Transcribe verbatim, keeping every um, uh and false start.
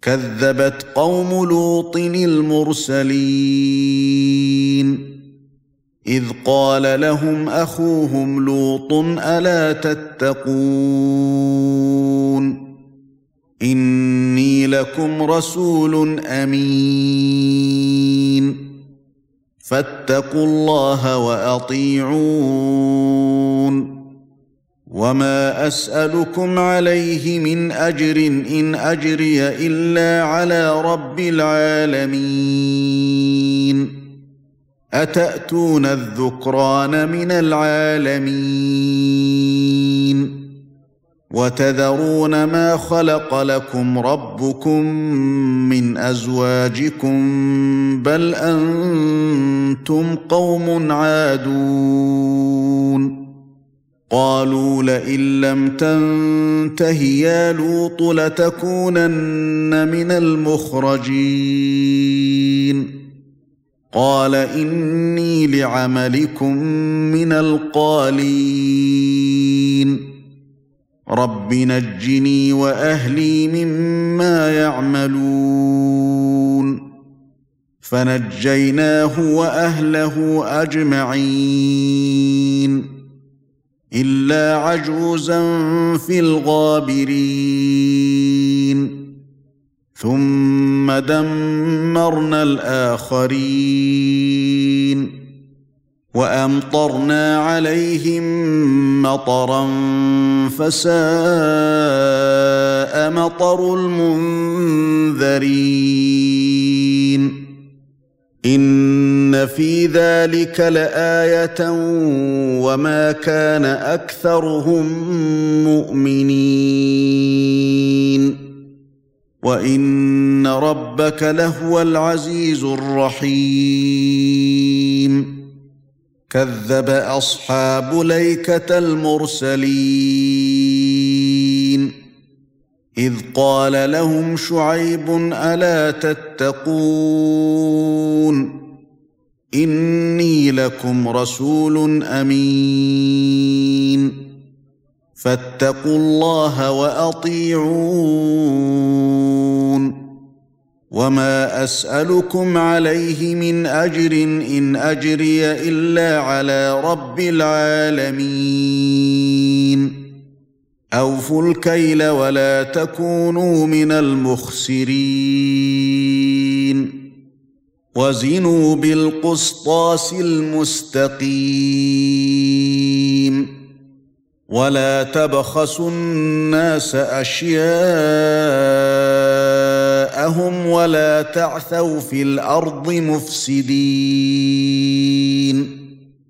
كذبت قوم لوط المرسلين إذ قال لهم أخوهم لوط ألا تتقون إني لكم رسول أمين فاتقوا الله وأطيعون وما أسألكم عليه من أجر إن أجري إلا على رب العالمين أتأتون الذكران من العالمين وتذرون ما خلق لكم ربكم من أزواجكم بل أنتم قوم عادون قالوا لئن لم تنته يا لوط لتكونن من المخرجين قال إني لعملكم من القالين رب نجني وأهلي مما يعملون فنجيناه وأهله أجمعين إلا عجوزا في الغابرين ثم دمرنا الآخرين وأمطرنا عليهم مطرا فساء مطر المنذرين إن في ذلك لآية وما كان أكثرهم مؤمنين وإن ربك لهو العزيز الرحيم كذب أصحاب ليكة المرسلين إذ قال لهم شعيب ألا تتقون إني لكم رسول أمين فاتقوا الله وأطيعون وما أسألكم عليه من أجر إن أجري إلا على رب العالمين أوفوا الكيل ولا تكونوا من المخسرين وزنوا بالقسطاس المستقيم ولا تبخسوا الناس أشياءهم ولا تعثوا في الأرض مفسدين